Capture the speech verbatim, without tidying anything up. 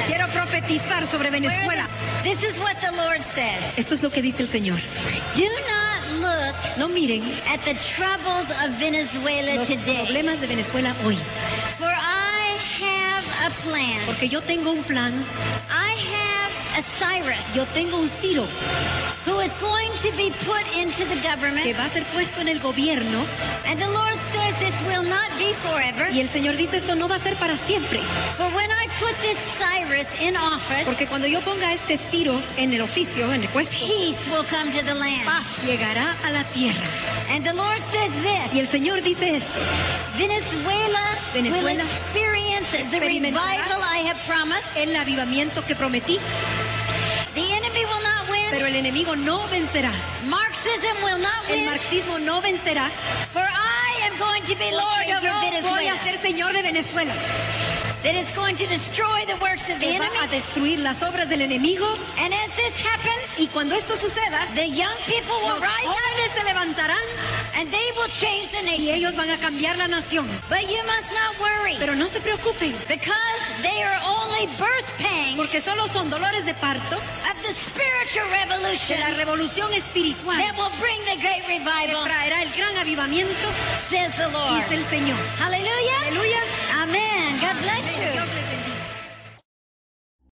Venezuela. Quiero profetizar sobre Venezuela. This is what the Lord says. Esto es lo que dice el Señor. Do not look No miren at the troubles of Venezuela los today. problemas de Venezuela hoy, For I have a plan. porque yo tengo un plan. I have a Cyrus Yo tengo un Ciro who is going to be put into the que government. va a ser puesto en el gobierno, And the Lord says this will not be forever. y el Señor dice esto no va a ser para siempre, For when I put this Cyrus in office, porque cuando yo ponga a este Ciro en el oficio, en el puesto, peace will come to the land. paz llegará a la tierra. And the Lord says Y this, el Señor dice esto: Venezuela, will Venezuela experience the experimentará revival I have promised. el avivamiento que prometí, The enemy will not win. pero el enemigo no vencerá. Marxism will not El win. marxismo no vencerá. For I am going to be Lord Porque over yo voy Venezuela. a ser Señor de Venezuela. That is going to destroy the works of the Que va enemy. a destruir las obras del enemigo. And as this happens, Y cuando esto suceda, the young people will los rise up jóvenes se levantarán and they will change the y nation. ellos van a cambiar la nación. But you must not worry, Pero no se preocupen, because they are only birth pangs porque solo son dolores de parto of the spiritual de revolution la revolución espiritual that will bring the great que revival, traerá el gran avivamiento, says the Lord. dice el Señor. Hallelujah. Aleluya. Amen. God bless Amén. you. Dios les bendiga.